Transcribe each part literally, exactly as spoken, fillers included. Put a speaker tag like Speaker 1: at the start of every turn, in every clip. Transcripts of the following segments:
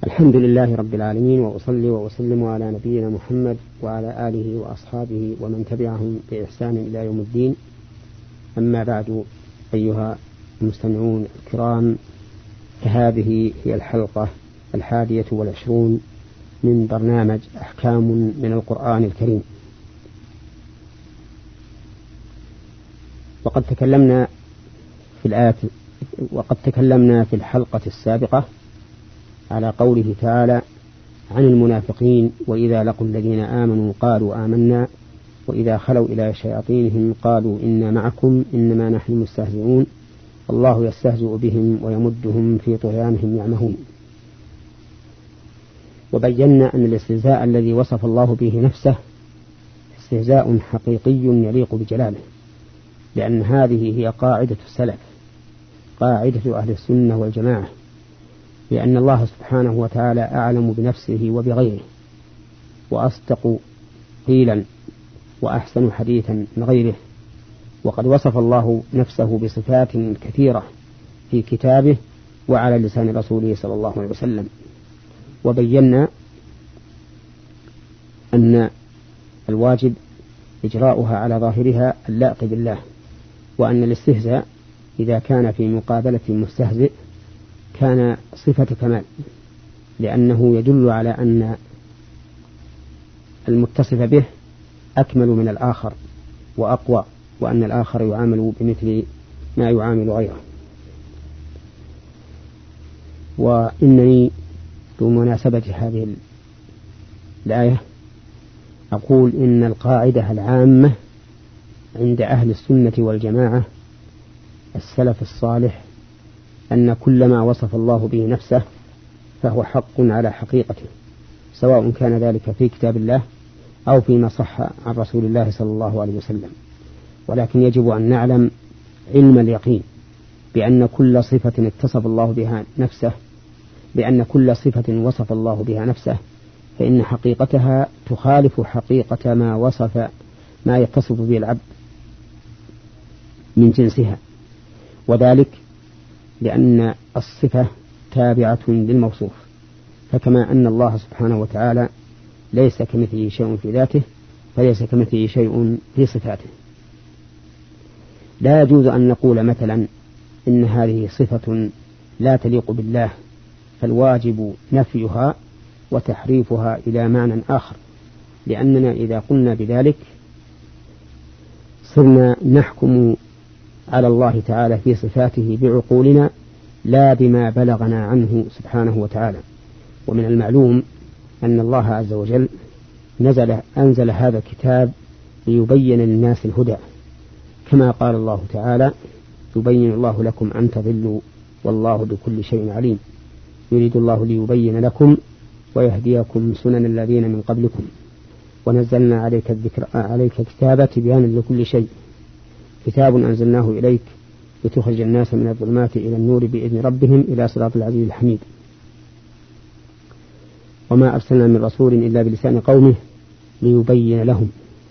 Speaker 1: الحمد لله رب العالمين، وأصلي وأسلم على نبينا محمد وعلى آله وأصحابه ومن تبعهم بإحسان إلى يوم الدين. أما بعد، أيها المستمعون الكرام، فهذه هي الحلقة الحادية والعشرون من برنامج أحكام من القرآن الكريم. وقد تكلمنا في الآية وقد تكلمنا في الحلقة السابقة على قوله تعالى عن المنافقين: وإذا لقوا الذين آمنوا قالوا آمنا وإذا خلوا إلى شياطينهم قالوا إنا معكم إنما نحن مستهزئون الله يستهزئ بهم ويمدهم في طغيانهم يعمهون. وبينا أن الاستهزاء الذي وصف الله به نفسه استهزاء حقيقي يليق بجلاله، لأن هذه هي قاعدة السلف، قاعدة أهل السنة والجماعة، لأن الله سبحانه وتعالى أعلم بنفسه وبغيره، وأصدق قيلا وأحسن حديثا من غيره. وقد وصف الله نفسه بصفات كثيرة في كتابه وعلى لسان رسوله صلى الله عليه وسلم. وبينا أن الواجب إجراؤها على ظاهرها اللائق بالله، وأن الاستهزاء إذا كان في مقابلة مستهزئ كان صفة كمال، لأنه يدل على أن المتصف به أكمل من الآخر وأقوى، وأن الآخر يعامل بمثل ما يعامل غيره. وإنني بمناسبة هذه الآية أقول إن القاعدة العامة عند أهل السنة والجماعة السلف الصالح أن كل ما وصف الله به نفسه فهو حق على حقيقته، سواء كان ذلك في كتاب الله أو فيما صح عن رسول الله صلى الله عليه وسلم. ولكن يجب أن نعلم علم اليقين بأن كل صفة اتصف الله بها نفسه بأن كل صفة وصف الله بها نفسه فإن حقيقتها تخالف حقيقة ما وصف ما يتصف به العبد من جنسها، وذلك لأن الصفة تابعة للموصوف، فكما أن الله سبحانه وتعالى ليس كمثله شيء في ذاته فليس كمثله شيء في صفاته. لا يجوز أن نقول مثلا إن هذه صفة لا تليق بالله، فالواجب نفيها وتحريفها إلى معنى آخر، لأننا إذا قلنا بذلك صرنا نحكم على الله تعالى في صفاته بعقولنا لا بما بلغنا عنه سبحانه وتعالى. ومن المعلوم أن الله عز وجل نزل أنزل هذا الكتاب ليبين للناس الهدى، كما قال الله تعالى: يبين الله لكم أن تضلوا والله بكل شيء عليم، يريد الله ليبين لكم ويهديكم سنن الذين من قبلكم ونزلنا عليك الذكر عليك كتابا تبيانا لكل شيء كتاب أنزلناه إليك لتخرج الناس من الظلمات إلى النور بإذن ربهم إلى صراط العزيز الحميد. وما أرسلنا من رسول إلا بلسان قومه ليبين لهم،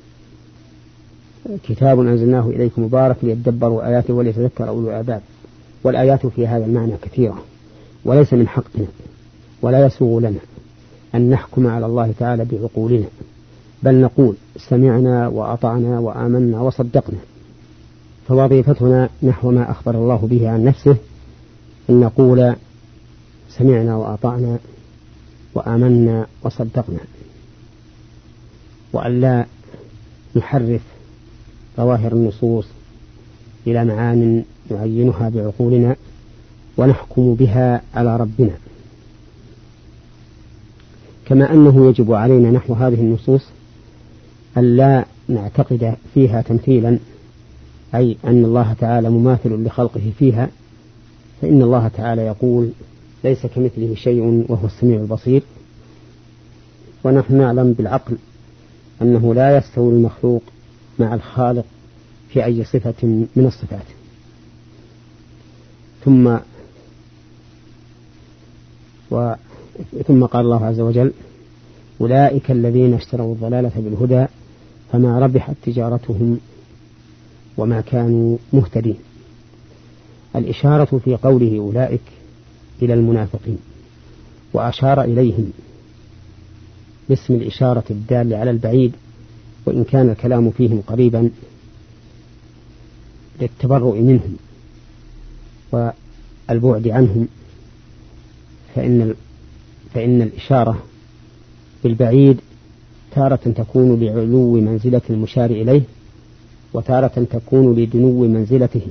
Speaker 1: كتاب أنزلناه إليكم مبارك ليدبروا آياته وليتذكر أولو الألباب. والآيات في هذا المعنى كثيرة، وليس من حقنا ولا يسوغ لنا أن نحكم على الله تعالى بعقولنا، بل نقول سمعنا وأطعنا وآمنا وصدقنا. فوظيفتنا نحو ما أخبر الله به عن نفسه أن نقول سمعنا وأطعنا وآمنا وصدقنا، وأن لا نحرف ظواهر النصوص إلى معان نعينها بعقولنا ونحكم بها على ربنا. كما أنه يجب علينا نحو هذه النصوص أن لا نعتقد فيها تمثيلا، أي أن الله تعالى مماثل لخلقه فيها، فإن الله تعالى يقول: ليس كمثله شيء وهو السميع البصير. ونحن نعلم بالعقل أنه لا يستوي المخلوق مع الخالق في أي صفة من الصفات. ثم و ثم قال الله عز وجل: أولئك الذين اشتروا الضلالة بالهدى فما ربحت تجارتهم وما كانوا مهتدين. الإشارة في قوله أولئك إلى المنافقين، وأشار إليهم باسم الإشارة الدال على البعيد، وإن كان الكلام فيهم قريبا للتبرؤ منهم والبعد عنهم، فإن, فإن الإشارة بالبعيد تارة تكون لعلو منزلة المشار إليه، وتارة تكون لدنو منزلتهم،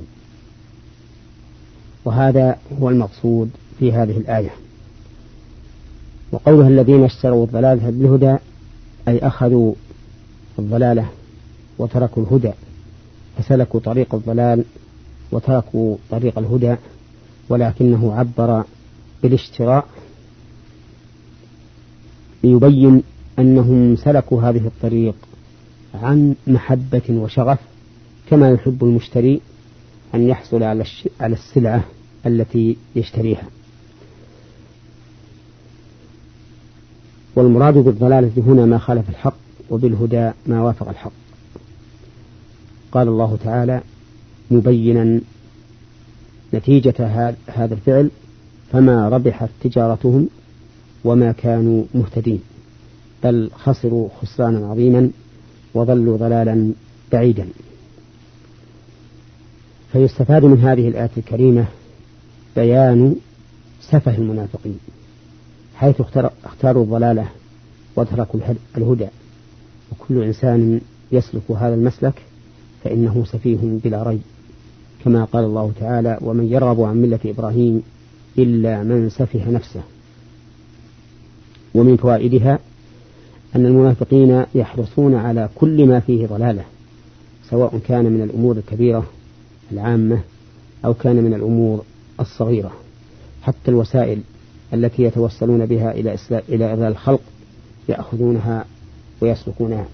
Speaker 1: وهذا هو المقصود في هذه الآية. وقولها الذين اشتروا الضلالة بالهدى أي أخذوا الضلالة وتركوا الهدى، فسلكوا طريق الضلال وتركوا طريق الهدى، ولكنه عبر بالاشتراء ليبين أنهم سلكوا هذه الطريق عن محبة وشغف، كما يحب المشتري أن يحصل على السلعة التي يشتريها. والمراد بالضلالة هنا ما خالف الحق، وبالهدى ما وافق الحق. قال الله تعالى مبينا نتيجة هذا الفعل: فما ربحت تجارتهم وما كانوا مهتدين، بل خسروا خسرانا عظيما وضلوا ضلالا بعيدا. فيستفاد من هذه الآية الكريمة بيان سفه المنافقين، حيث اختاروا الضلالة وتركوا الهدى، وكل إنسان يسلك هذا المسلك فإنه سفيه بلا ريب، كما قال الله تعالى: ومن يرغب عن ملة إبراهيم إلا من سفه نفسه. ومن فوائدها أن المنافقين يحرصون على كل ما فيه ضلالة، سواء كان من الأمور الكبيرة العامة أو كان من الأمور الصغيرة، حتى الوسائل التي يتوسلون بها إلى إلى إضلال الخلق يأخذونها ويسلكونها.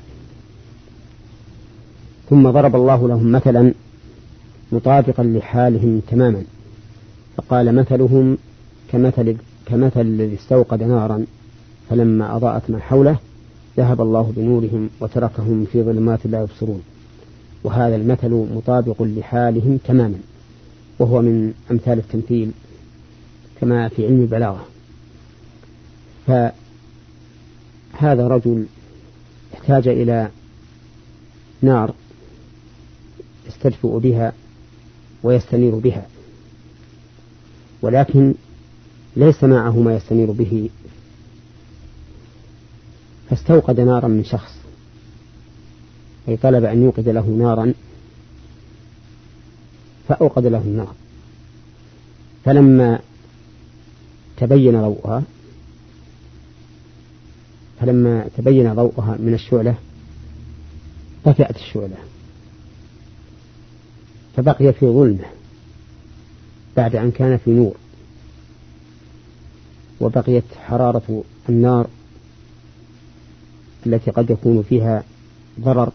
Speaker 1: ثم ضرب الله لهم مثلا مطابقا لحالهم تماما، فقال: مثلهم كمثل كمثل الذي استوقد نارا فلما أضاءت ما حوله ذهب الله بنورهم وتركهم في ظلمات لا يبصرون. وهذا المثل مطابق لحالهم تماما، وهو من أمثال التمثيل كما في علم البلاغة. فهذا رجل احتاج إلى نار يستدفئ بها ويستنير بها، ولكن ليس معه ما يستنير به، فاستوقد نارا من شخص، أي طلب أن يوقد له نارا فأوقد له النار، فلما تبين ضوءها فلما تبين ضوءها من الشعلة طفأت الشعلة، فبقي في ظلمة بعد أن كان في نور، وبقيت حرارة النار التي قد يكون فيها ضرر.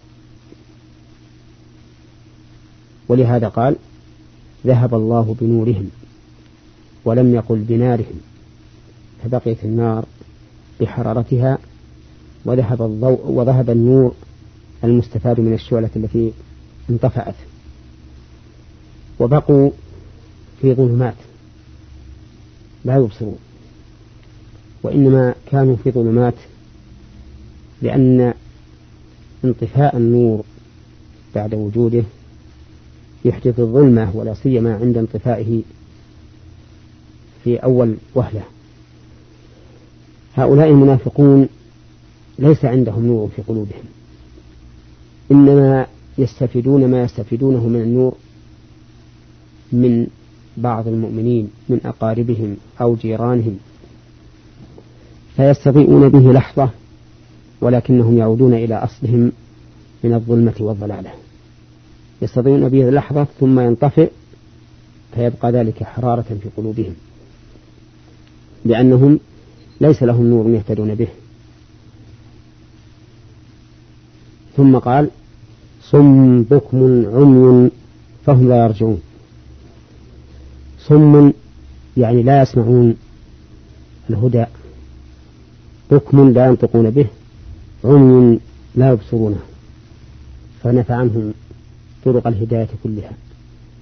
Speaker 1: ولهذا قال: ذهب الله بنورهم، ولم يقل بنارهم، فبقيت النار بحرارتها وذهب الضوء وذهب النور المستفاد من الشعلة التي انطفأت، وبقوا في ظلمات لا يبصرون. وإنما كانوا في ظلمات لأن انطفاء النور بعد وجوده يحدث الظلمة، ولا سيما عند انطفائه في أول وهلة. هؤلاء المنافقون ليس عندهم نور في قلوبهم، إنما يستفيدون ما يستفيدونه من النور من بعض المؤمنين من أقاربهم أو جيرانهم، فيستضيئون به لحظة، ولكنهم يعودون إلى أصلهم من الظلمة والضلالة. يستضيئون به لحظة ثم ينطفئ، فيبقى ذلك حرارة في قلوبهم، لأنهم ليس لهم نور يهتدون به. ثم قال: صم بكم عمي فهم لا يرجعون. صم يعني لا يسمعون الهدى، بكم لا ينطقون به، عمي لا يبصرونه، فنفى عنهم طرق الهداية كلها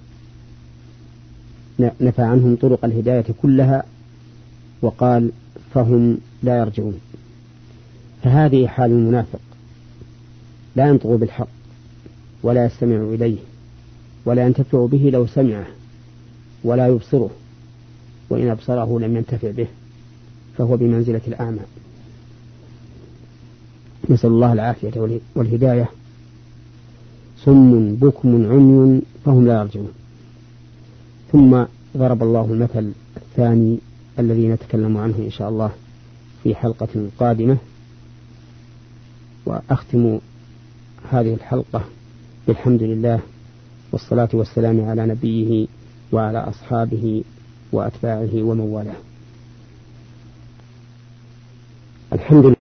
Speaker 1: نفى عنهم طرق الهداية كلها وقال: فهم لا يرجعون. فهذه حال المنافق، لا ينطق بالحق ولا يستمع إليه ولا ينتفع به لو سمعه ولا يبصره، وإن أبصره لم ينتفع به، فهو بمنزلة الأعمى. نسأل الله العافية والهداية. صم بكم عمي فهم لا يرجعون. ثم ضرب الله المثل الثاني الذي نتكلم عنه إن شاء الله في حلقة قادمة. وأختم هذه الحلقة بالحمد لله والصلاة والسلام على نبيه وعلى أصحابه وأتباعه ومن والاه. الحمد لله.